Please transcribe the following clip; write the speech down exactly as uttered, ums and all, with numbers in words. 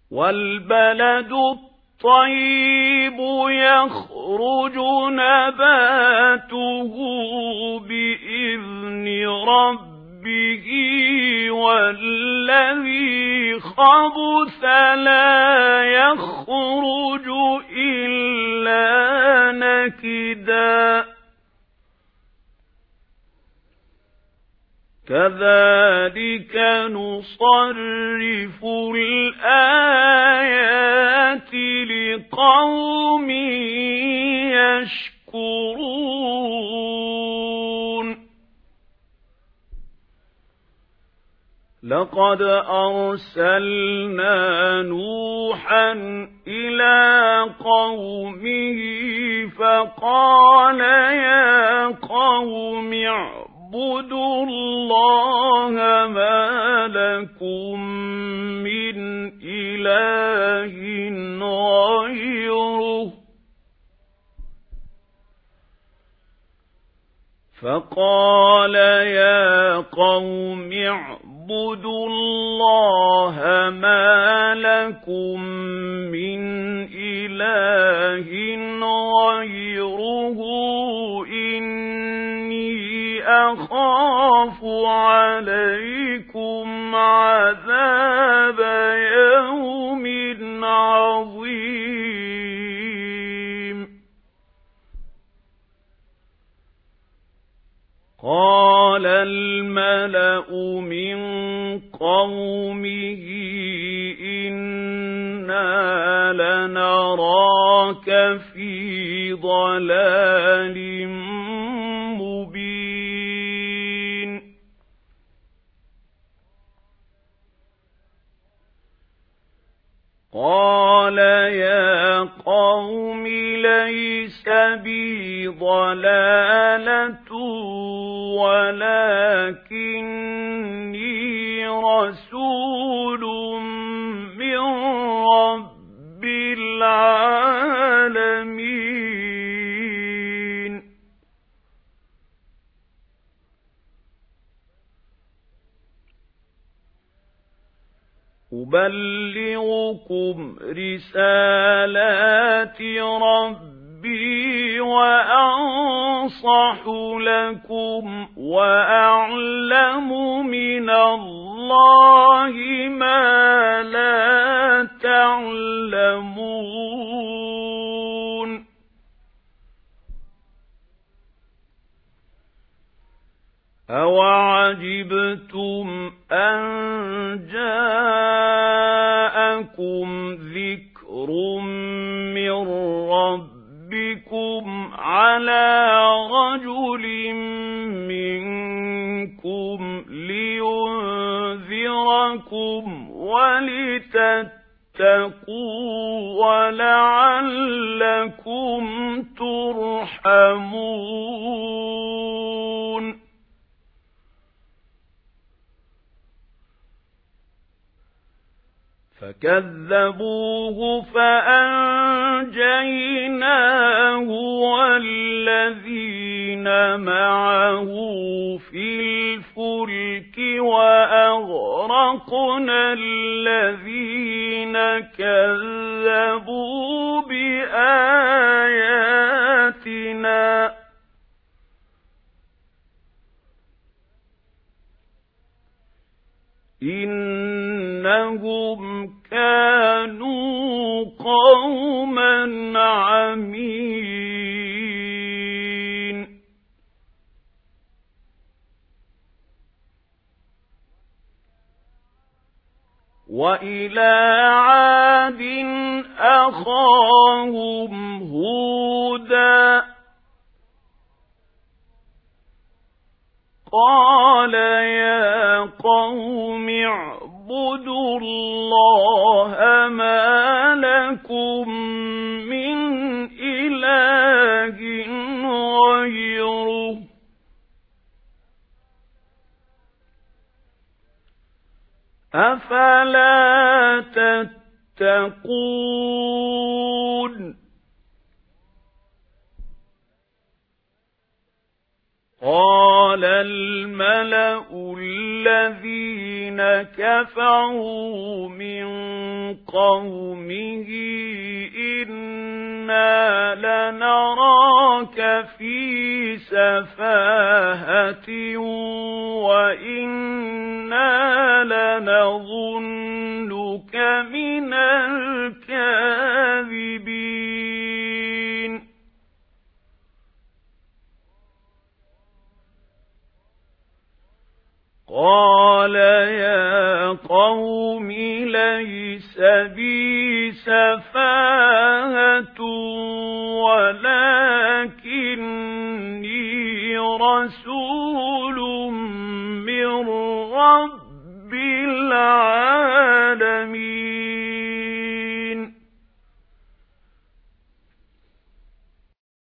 والبلد الطيب يخرج نباته بإذن ربه والذي خبث لا يخرج إلا نكدا كذلك نصرف الآيات لقوم يشكرون لقد أرسلنا نوحا إلى قومه فقال يا قوم اعبدوا الله ما لكم من إله غيره فقال يا قوم اعبدوا الله ما لكم من إله غيره إني أخاف عليكم عذاب يوم عظيم قال الملأ من قومه إنا لنراك في ضلال مبين قال يا قوم ليس بي ضلالة ولكني رسول من رب العالمين أبلغكم رسالات ربي وأنصح لكم وأعلم من الله ما لا تعلمون أَوَعَجِبْتُمْ أَنْ جَاءَكُمْ ذِكْرٌ مِّنْ رَبِّكُمْ عَلَى رَجُلٍ مِّنْكُمْ لِيُنْذِرَكُمْ وَلِتَتَّقُوا وَلَعَلَّكُمْ تُرْحَمُونَ فكذبوه فأنجيناه والذين معه في الفلك وأغرقنا الذين كذبوا بآياتنا إنهم كانوا قوما عمين وإلى عاد أخاهم هودا قال يا قوم اعبدوا الله ما لكم من إله غيره أفلا تتقون قال الملأ الذين كفروا من قومه إنا لنراك في سفاهة وإنا لنظنك من الكاذبين قال يا قوم ليس بي سفاهة ولكني رسول من رب العالمين